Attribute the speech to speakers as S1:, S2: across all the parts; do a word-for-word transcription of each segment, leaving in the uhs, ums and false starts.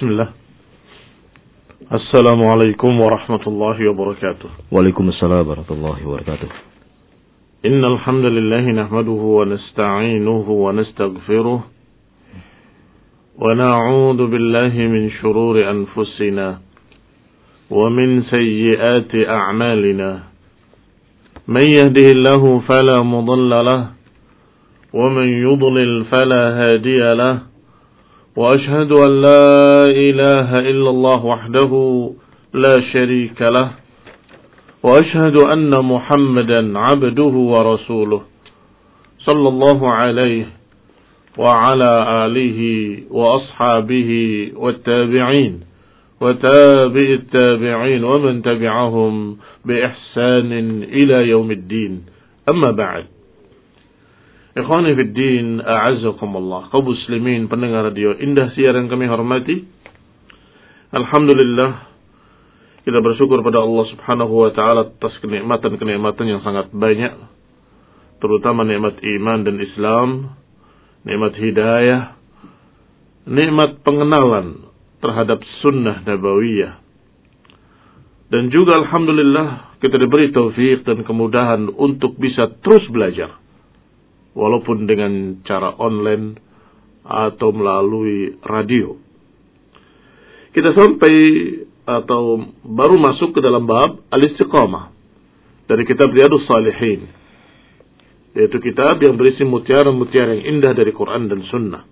S1: Bismillah. Assalamualaikum warahmatullahi wabarakatuh.
S2: Waalaikumsalam warahmatullahi wabarakatuh.
S1: Innal hamdalillah nahmaduhu wa nasta'inuhu wa nastaghfiruh wa na'udzu billahi min shururi anfusina wa min sayyiati a'malina. Man yahdihillahu fala mudilla lahu wa man yudlil fala hadiya lahu. وأشهد أن لا إله إلا الله وحده لا شريك له وأشهد أن محمدا عبده ورسوله صلى الله عليه وعلى آله وأصحابه والتابعين وتابع التابعين ومن تبعهم بإحسان إلى يوم الدين أما بعد. Ikhwani fid din, a'azzakumullah. Kaum muslimin pendengar radio Indah Siar yang kami hormati. Alhamdulillah, kita bersyukur pada Allah Subhanahu wa taala atas kenikmatan-kenikmatan yang sangat banyak, terutama nikmat iman dan Islam, nikmat hidayah, nikmat pengenalan terhadap sunnah nabawiyah. Dan juga alhamdulillah kita diberi taufik dan kemudahan untuk bisa terus belajar, walaupun dengan cara online atau melalui radio. Kita sampai atau baru masuk ke dalam bab al-istiqamah dari kitab Riyadhus Shalihin, yaitu kitab yang berisi mutiara-mutiara yang indah dari Quran dan Sunnah.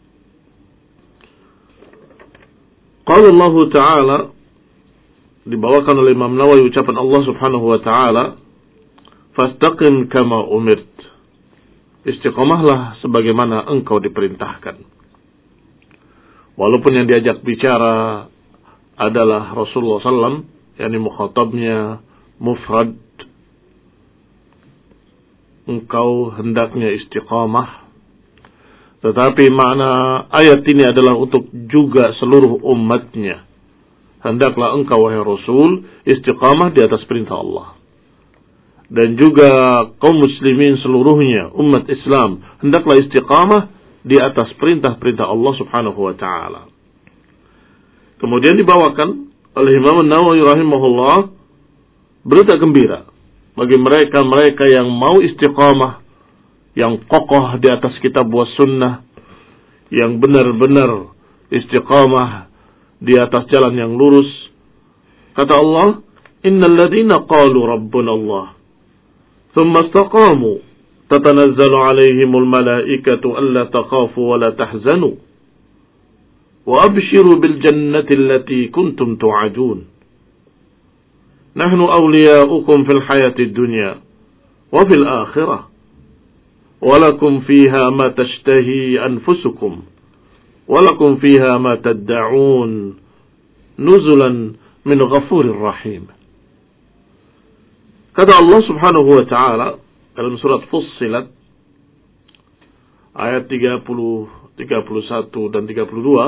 S1: Qala Allah Ta'ala, dibawakan oleh Imam Nawawi ucapan Allah Subhanahu wa Ta'ala, fastaqim kama umirt. Istiqomahlah sebagaimana engkau diperintahkan. Walaupun yang diajak bicara adalah Rasulullah sallallahu alaihi wasallam, yakni mukhatabnya mufrad, engkau hendaknya istiqamah. Tetapi makna ayat ini adalah untuk juga seluruh umatnya. Hendaklah engkau wahai Rasul istiqamah di atas perintah Allah. Dan juga kaum muslimin seluruhnya, umat Islam, hendaklah istiqamah di atas perintah-perintah Allah Subhanahu wa taala. Kemudian dibawakan oleh Imam Nawawi rahimahullah berita gembira bagi mereka-mereka yang mau istiqamah, yang kokoh di atas kitab wa sunnah, yang benar-benar istiqamah di atas jalan yang lurus. Kata Allah, innal ladzina qalu rabbuna Allah ثم استقاموا تتنزل عليهم الملائكة ألا تخافوا ولا تحزنوا وأبشروا بالجنة التي كنتم توعدون نحن أولياؤكم في الحياة الدنيا وفي الآخرة ولكم فيها ما تشتهي أنفسكم ولكم فيها ما تدعون نزلا من غفور رحيم. Kata Allah Subhanahu wa taala dalam surat Fussilat ayat tiga puluh, tiga puluh satu dan tiga puluh dua,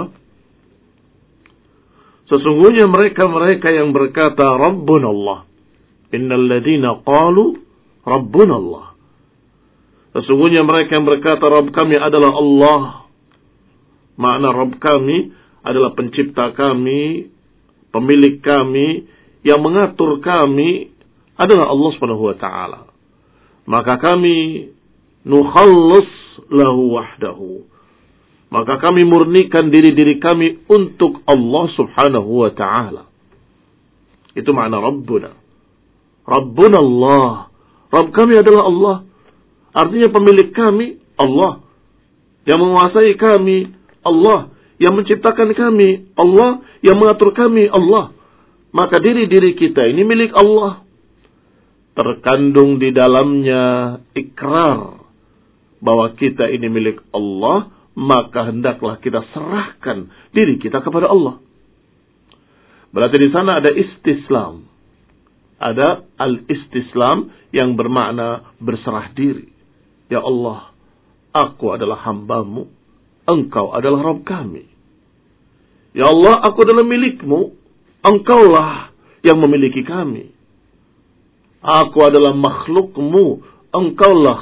S1: sesungguhnya mereka-mereka yang berkata Rabbuna Allah, innal ladzina qalu Rabbuna Allah, sesungguhnya mereka yang berkata Rabb kami adalah Allah. Makna Rabb kami adalah pencipta kami, pemilik kami, yang mengatur kami adalah Allah Subhanahu wa taala. Maka kami nukhallis lahu wahdahu. Maka kami murnikan diri-diri kami untuk Allah Subhanahu wa taala. Itu makna Rabbuna. Rabbuna Allah. Rabb kami adalah Allah. Artinya pemilik kami Allah. Yang menguasai kami Allah. Yang menciptakan kami Allah. Yang mengatur kami Allah. Maka diri-diri kita ini milik Allah. Terkandung di dalamnya ikrar bahwa kita ini milik Allah, maka hendaklah kita serahkan diri kita kepada Allah. Berarti di sana ada istislam. Ada al-istislam yang bermakna berserah diri. Ya Allah, aku adalah hamba-Mu, Engkau adalah Rabb kami. Ya Allah, aku adalah milik-Mu, Engkaulah yang memiliki kami. Aku adalah makhluk-Mu, Engkaulah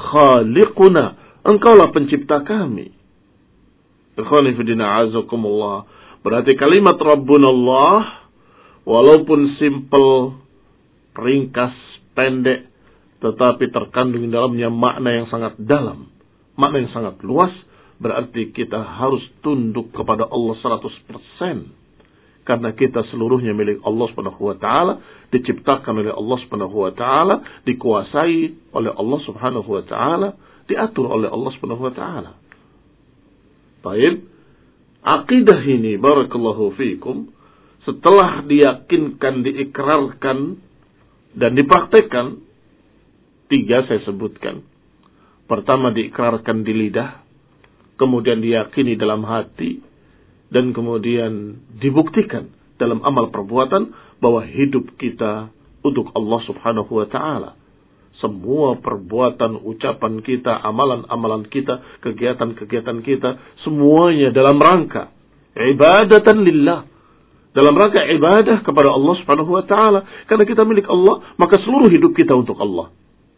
S1: khaliquna, Engkaulah pencipta kami. Ikhwani fi din, a'azakumullah. Berarti kalimat Rabbunallah walaupun simple, ringkas, pendek, tetapi terkandung di dalamnya makna yang sangat dalam, makna yang sangat luas. Berarti kita harus tunduk kepada Allah seratus persen. Karena kita seluruhnya milik Allah subhanahu wa ta'ala, diciptakan oleh Allah subhanahu wa ta'ala, dikuasai oleh Allah subhanahu wa ta'ala, diatur oleh Allah subhanahu wa ta'ala. Baik, akidah ini, barakallahu fiikum, setelah diyakinkan, diikrarkan, dan dipraktekkan, tiga saya sebutkan. Pertama diikrarkan di lidah, kemudian diyakini dalam hati, dan kemudian dibuktikan dalam amal perbuatan bahwa hidup kita untuk Allah subhanahu wa ta'ala. Semua perbuatan, ucapan kita, amalan-amalan kita, kegiatan-kegiatan kita, semuanya dalam rangka ibadatan lillah. Dalam rangka ibadah kepada Allah subhanahu wa ta'ala. Karena kita milik Allah, maka seluruh hidup kita untuk Allah.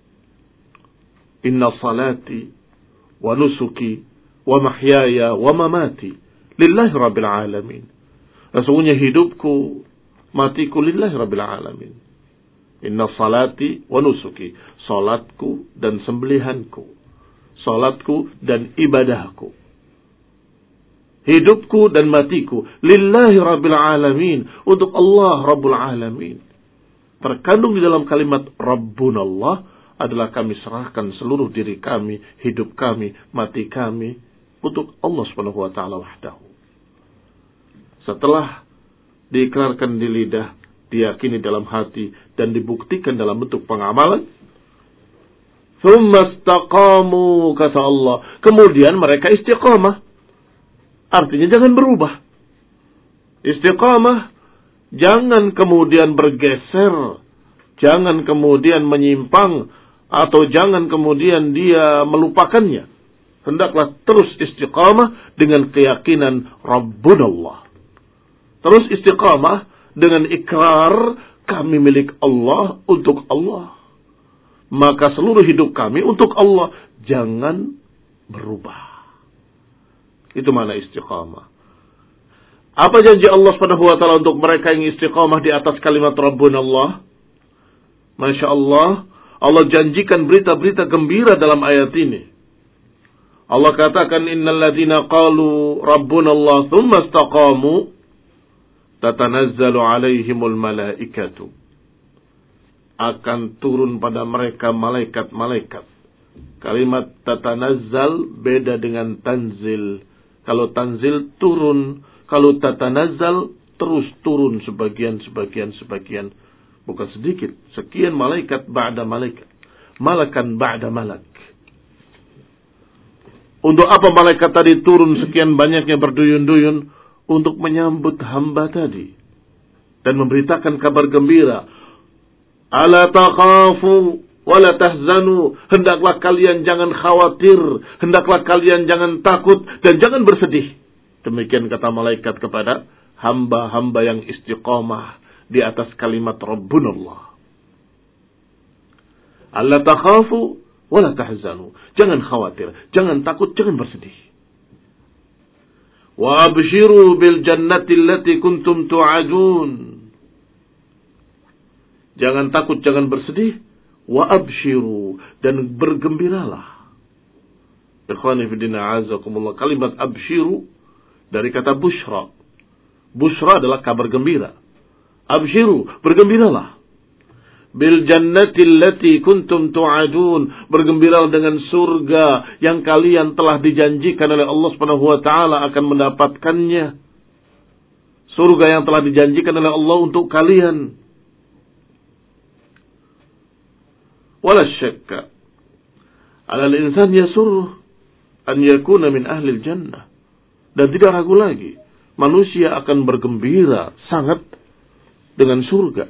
S1: Inna salati wa nusuki wa mahyaya wa mamati lillahi rabbil alamin. Sesungguhnya hidupku, matiku lillahi rabbil alamin. Inna salati wa nusuki, salatku dan sembelihanku, salatku dan ibadahku, hidupku dan matiku lillahi rabbil alamin, untuk Allah rabbul alamin. Terkandung di dalam kalimat Rabbunallah adalah kami serahkan seluruh diri kami, hidup kami, mati kami untuk Allah subhanahu wa ta'ala wahdahu. Setelah diikrarkan di lidah, diyakini dalam hati, dan dibuktikan dalam bentuk pengamalan, tsumma istaqamu, kata Allah, kemudian mereka istiqamah. Artinya jangan berubah. Istiqamah, jangan kemudian bergeser, jangan kemudian menyimpang, atau jangan kemudian dia melupakannya. Hendaklah terus istiqamah dengan keyakinan Rabbunallah. Terus istiqamah dengan ikrar kami milik Allah, untuk Allah. Maka seluruh hidup kami untuk Allah. Jangan berubah. Itu makna istiqamah. Apa janji Allah subhanahu wa ta'ala untuk mereka yang istiqamah di atas kalimat Rabbunallah? Masya Allah, Allah janjikan berita-berita gembira dalam ayat ini. Allah katakan, innal ladzina qalu Rabbunallah tsumma istaqamu tatanazzalu alaihimul malaikatu. Akan turun pada mereka malaikat-malaikat. Kalimat tatanazzal beda dengan tanzil. Kalau tanzil turun, kalau tatanazzal terus turun sebagian, sebagian, sebagian. Bukan sedikit. Sekian malaikat ba'da malaikat. Malakan ba'da malak. Untuk apa malaikat tadi turun sekian banyaknya berduyun-duyun? Untuk menyambut hamba tadi. Dan memberitakan kabar gembira. Ala takhafu wala tahzanu. Hendaklah kalian jangan khawatir. Hendaklah kalian jangan takut. Dan jangan bersedih. Demikian kata malaikat kepada hamba-hamba yang istiqamah di atas kalimat Rabbunallah. Alla takhafu wala tahzanu. Jangan khawatir, jangan takut, jangan bersedih. Wa abshiru bil jannati allati kuntum tu'adun. Jangan takut, jangan bersedih. Wa abshiru, dan bergembiralah. Ikhwani fi din a'azakumullah. Kalimat abshiru dari kata bushra. Bushra adalah kabar gembira. Abshiru, bergembiralah. Bil jannati allati kuntum tu'adun, bergembiralah dengan surga yang kalian telah dijanjikan oleh Allah Subhanahu wa taala akan mendapatkannya. Surga yang telah dijanjikan oleh Allah untuk kalian. Wala syakka 'ala al-insan yasurru an yakuna min ahli al-jannah. Dan tidak ragu lagi, manusia akan bergembira sangat dengan surga.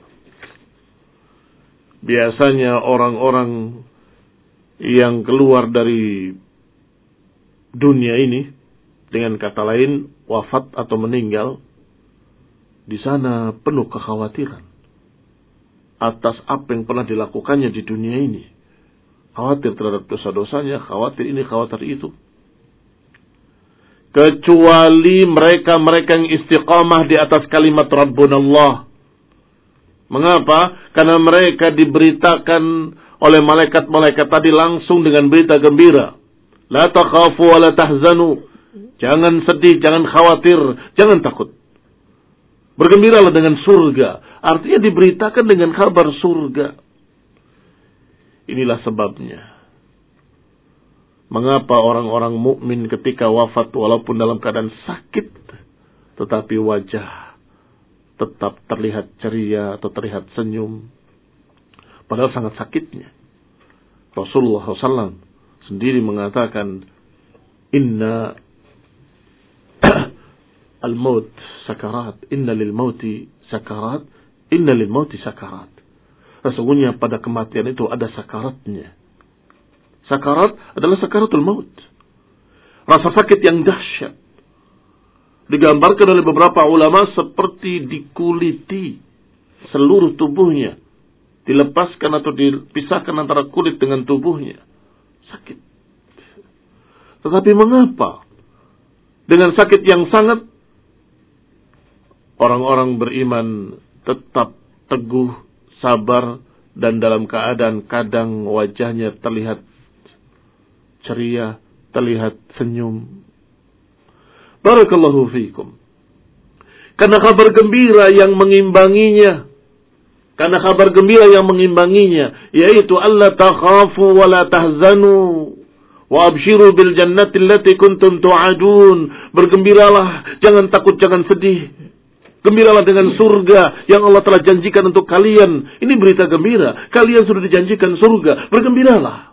S1: Biasanya orang-orang yang keluar dari dunia ini, dengan kata lain wafat atau meninggal, di sana penuh kekhawatiran atas apa yang pernah dilakukannya di dunia ini. Khawatir terhadap dosa-dosanya, khawatir ini, khawatir itu. kecuali mereka-mereka yang istiqamah di atas kalimat Rabbunallah. Mengapa? Karena mereka diberitakan oleh malaikat-malaikat tadi langsung dengan berita gembira. La takhafu wa la tahzanu. Jangan sedih, jangan khawatir, jangan takut. Bergembiralah dengan surga. Artinya diberitakan dengan kabar surga. Inilah sebabnya. Mengapa orang-orang mukmin ketika wafat walaupun dalam keadaan sakit, tetapi wajah tetap terlihat ceria atau terlihat senyum. Padahal sangat sakitnya. Rasulullah shallallahu alaihi wasallam sendiri mengatakan, Inna al-maut sakarat, inna lil mauti sakarat, inna lil mauti sakarat. Sesungguhnya pada kematian itu ada sakaratnya. Sakarat adalah sakaratul maut. Rasa sakit yang dahsyat. Digambarkan oleh beberapa ulama seperti dikuliti seluruh tubuhnya. Dilepaskan atau dipisahkan antara kulit dengan tubuhnya. Sakit. Tetapi mengapa? Dengan sakit yang sangat, orang-orang beriman tetap teguh, sabar, dan dalam keadaan kadang wajahnya terlihat ceria, terlihat senyum. Barakallahu fiikum. Karena kabar gembira yang mengimbanginya, karena kabar gembira yang mengimbanginya, yaitu alla takhafu wa la tahzanu wa abshiru bil jannati allati kuntum tu'adun. Bergembiralah, jangan takut, jangan sedih. Gembiralah dengan surga yang Allah telah janjikan untuk kalian. Ini berita gembira. Kalian sudah dijanjikan surga. Bergembiralah.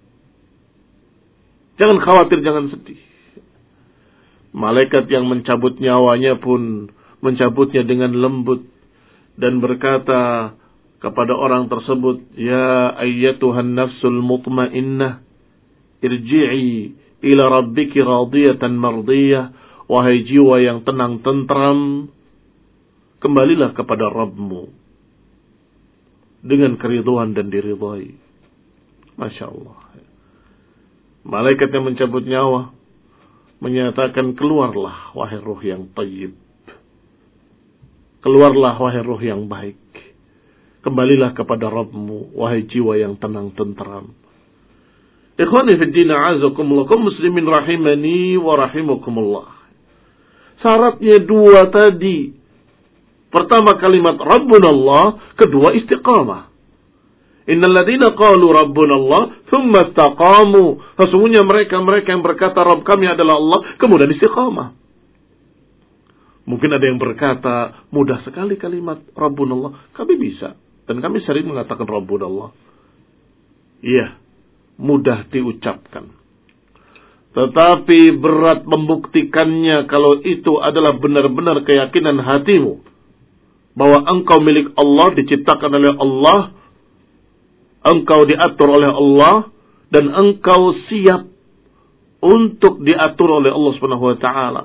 S1: Jangan khawatir, jangan sedih. Malaikat yang mencabut nyawanya pun mencabutnya dengan lembut dan berkata kepada orang tersebut, Ya ayyatuhan nafsul mutmainnah, irji'i ila rabbiki radiyatan mardiyah. Wahai jiwa yang tenang tentram, kembalilah kepada Rabbmu dengan keriduan dan diridhai. Masya Allah. Malaikat yang mencabut nyawa menyatakan, keluarlah wahai ruh yang tayyib. Keluarlah wahai ruh yang baik. Kembalilah kepada Rabbmu, wahai jiwa yang tenang tentram. Ikhwani fi din, a'azakumullah, kaum muslimin rahimani wa rahimakumullah. Syaratnya dua tadi. Pertama kalimat Rabbunallah, kedua istiqamah. Innal ladzina qalu Rabbunallah tsumma istaqamu. Sesungguhnya mereka-mereka yang berkata Rabb kami adalah Allah, kemudian istiqamah. Mungkin ada yang berkata, mudah sekali kalimat Rabbunallah. Kami bisa. Dan kami sering mengatakan Rabbunallah. Iya, mudah diucapkan. Tetapi berat membuktikannya kalau itu adalah benar-benar keyakinan hatimu. Bahwa engkau milik Allah, diciptakan oleh Allah. Engkau diatur oleh Allah. Dan engkau siap untuk diatur oleh Allah subhanahu wa taala.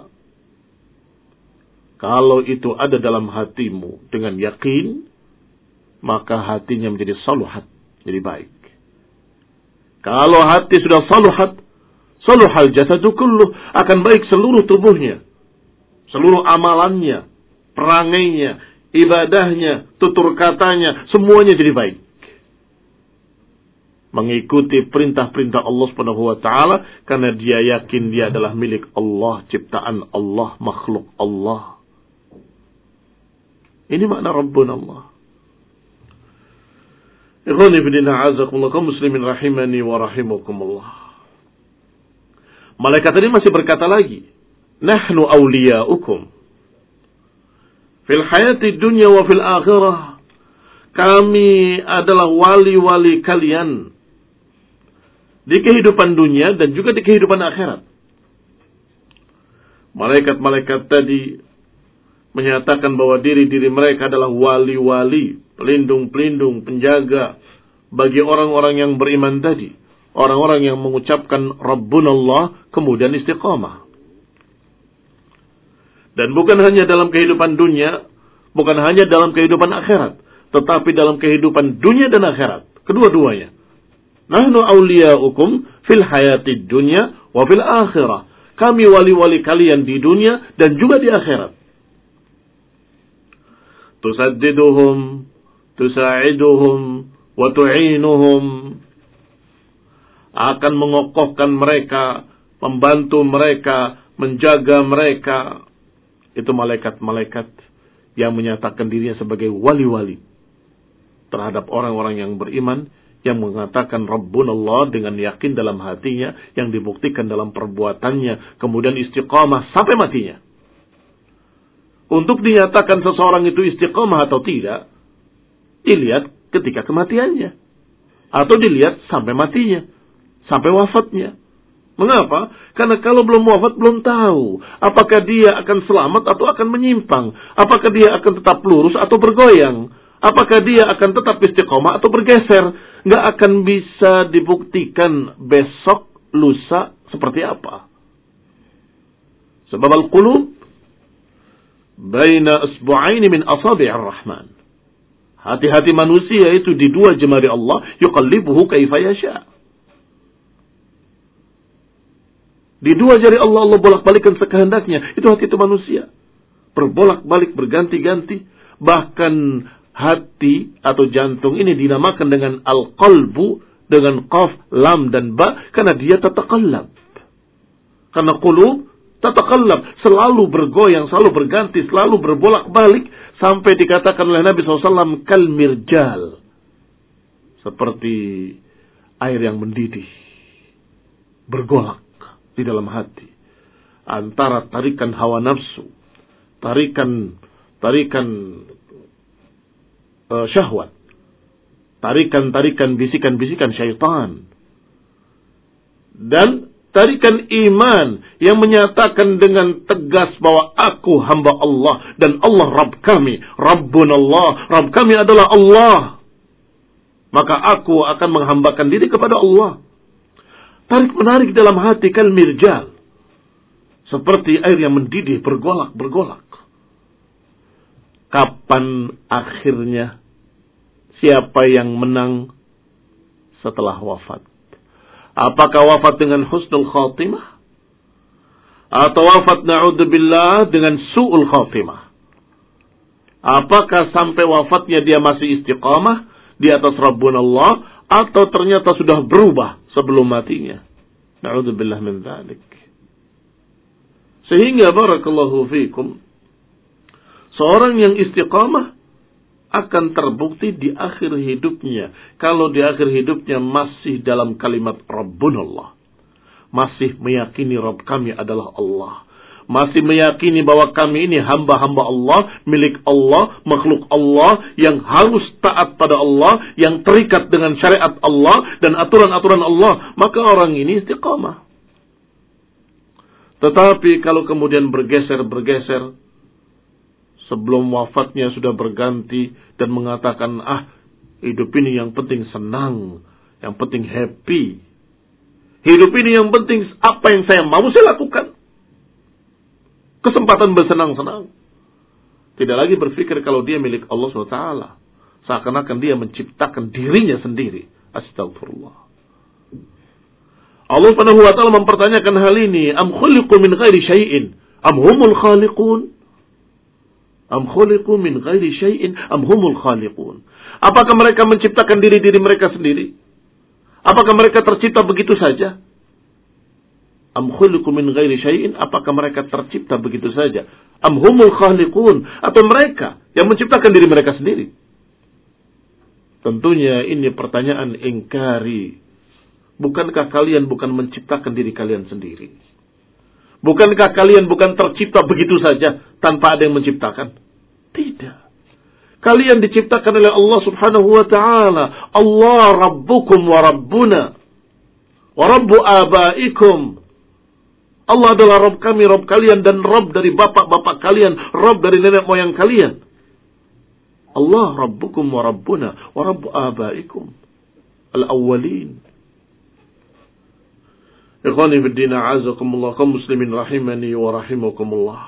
S1: Kalau itu ada dalam hatimu dengan yakin, maka hatinya menjadi saluhat, jadi baik. Kalau hati sudah saluhat, saluhal jasadu kulluh, akan baik seluruh tubuhnya, seluruh amalannya, perangainya, ibadahnya, tutur katanya, semuanya jadi baik. Mengikuti perintah-perintah Allah subhanahu wa ta'ala, karena dia yakin dia adalah milik Allah, ciptaan Allah, makhluk Allah. Ini makna Rabbuna Allah. Ikhwani fillah, a'azakumullah, kaum muslimin rahimani wa rahimakumullah. Malaikat tadi masih berkata lagi, nahnu awliya'ukum fil hayati dunya wa fil akhirah. Kami adalah wali-wali kalian di kehidupan dunia dan juga di kehidupan akhirat. Malaikat-malaikat tadi menyatakan bahwa diri-diri mereka adalah wali-wali, pelindung-pelindung, penjaga bagi orang-orang yang beriman tadi. Orang-orang yang mengucapkan Rabbunallah kemudian istiqamah. Dan bukan hanya dalam kehidupan dunia, bukan hanya dalam kehidupan akhirat, tetapi dalam kehidupan dunia dan akhirat, kedua-duanya. Nahnu awliya'ukum fil hayatid dunya wa fil akhirah. kami wali-wali kalian di dunia dan juga di akhirat. Tusaddiduhum, tusa'iduhum, wa tu'inuhum. Akan mengokohkan mereka, membantu mereka, menjaga mereka. Itu malaikat-malaikat yang menyatakan dirinya sebagai wali-wali terhadap orang-orang yang beriman, yang mengatakan Rabbunallah dengan yakin dalam hatinya, yang dibuktikan dalam perbuatannya, kemudian istiqamah sampai matinya. Untuk dinyatakan seseorang itu istiqamah atau tidak, dilihat ketika kematiannya, atau dilihat sampai matinya, sampai wafatnya. Mengapa? Karena kalau belum wafat belum tahu apakah dia akan selamat atau akan menyimpang, apakah dia akan tetap lurus atau bergoyang, apakah dia akan tetap istiqomah atau bergeser. Nggak akan bisa dibuktikan besok, lusa seperti apa. Sebab al-qulub baina isbu'aini min asabi'ir rahman. Hati-hati manusia itu di dua jemari Allah, yuqallibuhu kaifa yasha. Di dua jari Allah, Allah bolak-balikan sekehendaknya. Itu hati itu manusia. Berbolak-balik, berganti-ganti. Bahkan hati atau jantung ini dinamakan dengan al-qalbu, dengan qaf, lam, dan ba, karena dia tatakallab. Karena qulub tatakallab, selalu bergoyang, selalu berganti, selalu berbolak-balik, sampai dikatakan oleh Nabi shallallahu alaihi wasallam kal mirjal, seperti air yang mendidih, bergolak di dalam hati, antara tarikan hawa nafsu, tarikan tarikan uh, syahwat, tarikan-tarikan bisikan-bisikan syaitan, dan tarikan iman yang menyatakan dengan tegas bahwa aku hamba Allah dan Allah Rabb kami, Rabbun Allah, Rabb kami adalah Allah. Maka aku akan menghambakan diri kepada Allah. Tarik-menarik dalam hati kal mirjal, seperti air yang mendidih, bergolak-bergolak. Kapan akhirnya? Siapa yang menang setelah wafat? Apakah wafat dengan husnul khatimah? Atau wafat na'udzubillah dengan su'ul khatimah? Apakah sampai wafatnya dia masih istiqamah di atas Rabbunallah, atau ternyata sudah berubah sebelum matinya? Na'udzubillah min dzalik. Sehingga barakallahu fikum, seorang yang istiqamah akan terbukti di akhir hidupnya. Kalau di akhir hidupnya masih dalam kalimat Rabbunallah, masih meyakini Rabb kami adalah Allah, masih meyakini bahwa kami ini hamba-hamba Allah, milik Allah, makhluk Allah, yang harus taat pada Allah, yang terikat dengan syariat Allah dan aturan-aturan Allah, maka orang ini istiqamah. Tetapi kalau kemudian bergeser-bergeser, sebelum wafatnya sudah berganti dan mengatakan, ah, hidup ini yang penting senang, yang penting happy. Hidup ini yang penting apa yang saya mau saya lakukan. Kesempatan bersenang-senang. Tidak lagi berpikir kalau dia milik Allah subhanahu wa taala. Seakan-akan dia menciptakan dirinya sendiri. Astagfirullah. Allah subhanahu wa taala mempertanyakan hal ini. Am khuliqu min ghairi syai'in am humul khaliqun? Am khuliqu min ghairi syai'in am humul khaliqun? Apakah mereka menciptakan diri-diri mereka sendiri? Apakah mereka tercipta begitu saja? Am khuliqu min ghairi syai'in, apakah mereka tercipta begitu saja? Am humul khaliqun, atau mereka yang menciptakan diri mereka sendiri? Tentunya ini pertanyaan ingkari. Bukankah kalian bukan menciptakan diri kalian sendiri? Bukankah kalian bukan tercipta begitu saja tanpa ada yang menciptakan? Tidak. Kalian diciptakan oleh Allah subhanahu wa ta'ala. Allah Rabbukum wa Rabbuna wa Rabbu abaikum. Allah adalah Rabb kami, Rabb kalian, dan Rabb dari bapak-bapak kalian, Rabb dari nenek moyang kalian. Allah Rabbukum wa Rabbuna wa Rabbu abaikum al-awwalin. Ikhwani fi din, a'azakumullah, kaum muslimin rahimani wa rahimakumullah.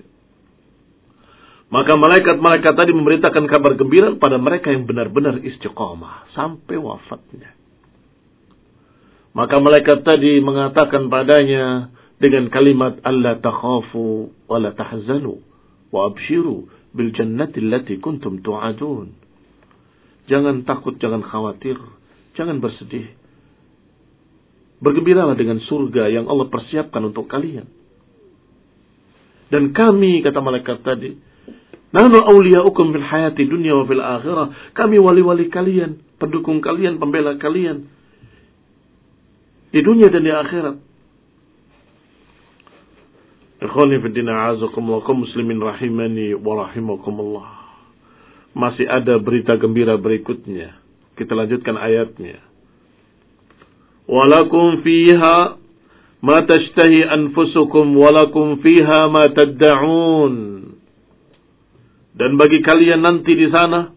S1: Maka malaikat-malaikat tadi memberitakan kabar gembira pada mereka yang benar-benar istiqamah sampai wafatnya. Maka malaikat tadi mengatakan padanya, dengan kalimat alla takhafu wa la tahzanu wa abshiru bil jannati allati kuntum tu'adun. Jangan takut, jangan khawatir, jangan bersedih. Bergembiralah dengan surga yang Allah persiapkan untuk kalian. Dan kami, kata malaikat tadi, nahnu awliya'ukum fil hayati dunya wa fil akhirah. Kami wali-wali kalian, pendukung kalian, pembela kalian di dunia dan di akhirat. Ikhwani fi din, a'azakumullah, kaum muslimin rahimani wa rahimakumullah. Masih ada berita gembira berikutnya. Kita lanjutkan ayatnya. Walakum fiha ma tashtahi anfusukum walakum fiha ma tadda'un. Dan bagi kalian nanti di sana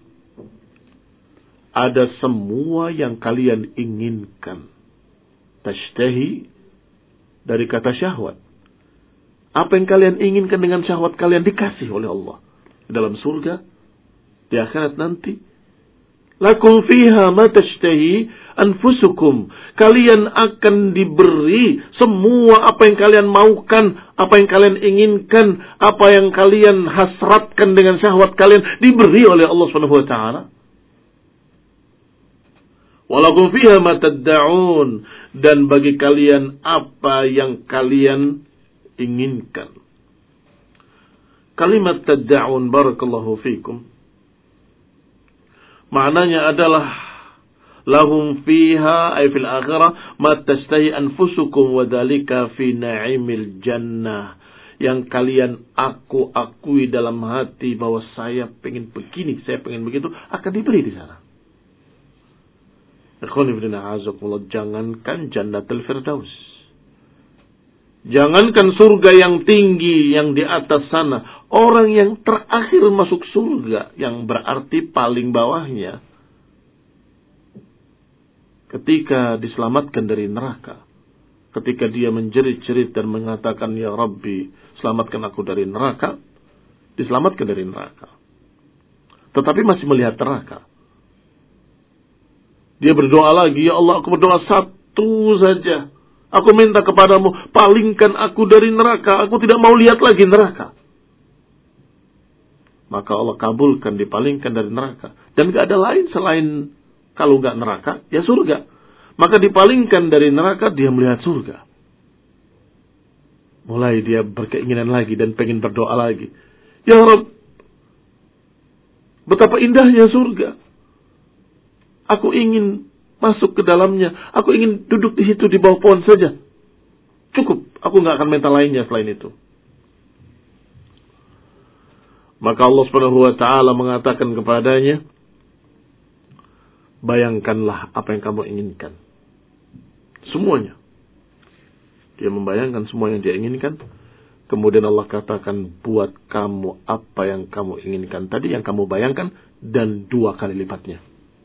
S1: ada semua yang kalian inginkan. Tashtahi dari kata syahwat. Apa yang kalian inginkan dengan syahwat kalian dikasih oleh Allah. Di dalam surga, di akhirat nanti. Lakum fiha ma tashtahi anfusukum. Kalian akan diberi semua apa yang kalian maukan, apa yang kalian inginkan, apa yang kalian hasratkan dengan syahwat kalian, diberi oleh Allah Subhanahu wa taala. Walakum fiha ma tadda'un. Dan bagi kalian apa yang kalian inginkan. Kalimat tadda'un, barakallahu fikum, maknanya adalah lahum fiha ay fil akhirah ma tastahi anfusukum wa dzalika fi na'imil jannah. Yang kalian aku akui dalam hati bahwa saya pengen begini, saya pengen begitu, akan diberi di sana. Ikhwani fillah, azakumullah, jangankan jannatul firdaus, jangankan surga yang tinggi yang di atas sana, orang yang terakhir masuk surga, yang berarti paling bawahnya, ketika diselamatkan dari neraka, ketika dia menjerit-jerit dan mengatakan, ya Rabbi, selamatkan aku dari neraka, diselamatkan dari neraka, tetapi masih melihat neraka. Dia berdoa lagi, ya Allah, aku berdoa satu saja. Aku minta kepadamu, palingkan aku dari neraka. Aku tidak mau lihat lagi neraka. Maka Allah kabulkan, dipalingkan dari neraka. Dan gak ada lain selain, kalau gak neraka, ya surga. Maka dipalingkan dari neraka, dia melihat surga. Mulai dia berkeinginan lagi dan pengen berdoa lagi. Ya Rabb, betapa indahnya surga. Aku ingin masuk ke dalamnya. Aku ingin duduk di situ di bawah pohon saja. Cukup. Aku nggak akan minta lainnya selain itu. Maka Allah Subhanahu wa taala mengatakan kepadanya, bayangkanlah apa yang kamu inginkan. Semuanya. Dia membayangkan semua yang dia inginkan. Kemudian Allah katakan, buat kamu apa yang kamu inginkan tadi, yang kamu bayangkan, dan dua kali lipatnya.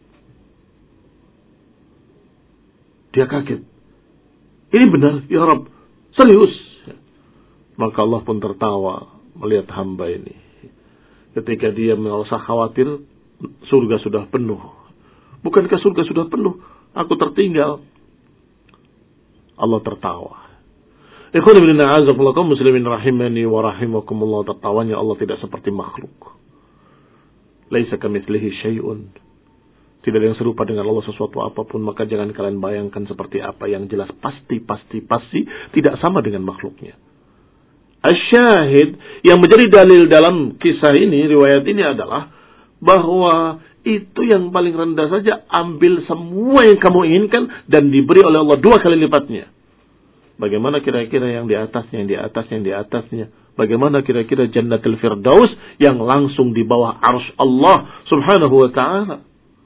S1: Dia kaget. Ini benar, ya Rabb. Serius. Maka Allah pun tertawa melihat hamba ini. Ketika dia merasa khawatir, surga sudah penuh. Bukankah surga sudah penuh? Aku tertinggal. Allah tertawa. Ikhwan ibn a'azakullah, kaum muslimin rahimani wa rahimakumullah, tertawanya Allah tidak seperti makhluk. Laisa kamitslihi syai'un. Tidak ada yang serupa dengan Allah sesuatu apapun, maka jangan kalian bayangkan seperti apa yang jelas. Pasti, pasti, pasti tidak sama dengan makhluknya. Asyahid yang menjadi dalil dalam kisah ini, riwayat ini adalah bahwa itu yang paling rendah saja, ambil semua yang kamu inginkan dan diberi oleh Allah dua kali lipatnya. Bagaimana kira-kira yang di atasnya, yang di atasnya, yang di atasnya? Bagaimana kira-kira Jannatul Firdaus yang langsung di bawah arsy Allah Subhanahu wa ta'ala?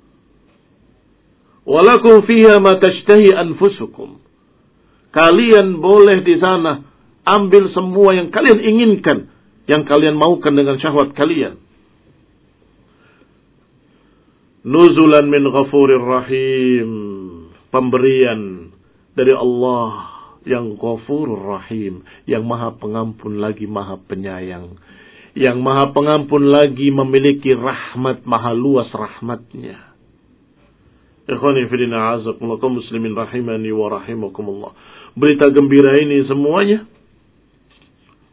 S1: Walakum fiha ma tashtahi anfusukum. Kalian boleh di sana ambil semua yang kalian inginkan, yang kalian maukan dengan syahwat kalian. Nuzulan min ghafurir rahim. Pemberian dari Allah yang Ghafurur Rahim, yang Maha Pengampun lagi Maha Penyayang, yang Maha Pengampun lagi memiliki rahmat, maha luas rahmatnya. Ikhwani fillah, a'azakumullah, kaum muslimin rahimani wa rahimakumullah. Berita gembira ini semuanya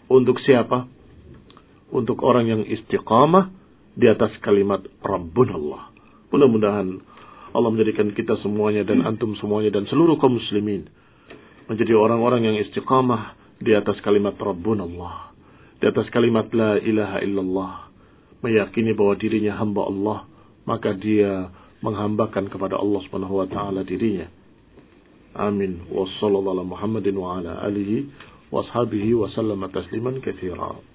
S1: Untuk siapa? Untuk orang yang istiqamah di atas kalimat Rabbunallah. Mudah-mudahan Allah menjadikan kita semuanya dan antum semuanya dan seluruh kaum muslimin menjadi orang-orang yang istiqamah di atas kalimat Rabbunallah, di atas kalimat La ilaha illallah, meyakini bahwa dirinya hamba Allah, maka dia menghambakan kepada Allah Subhanahu wa taala dirinya. Amin. Wassallallahu ala Muhammadin wa ala alihi wa ashabihi wa sallama tasliman katsira.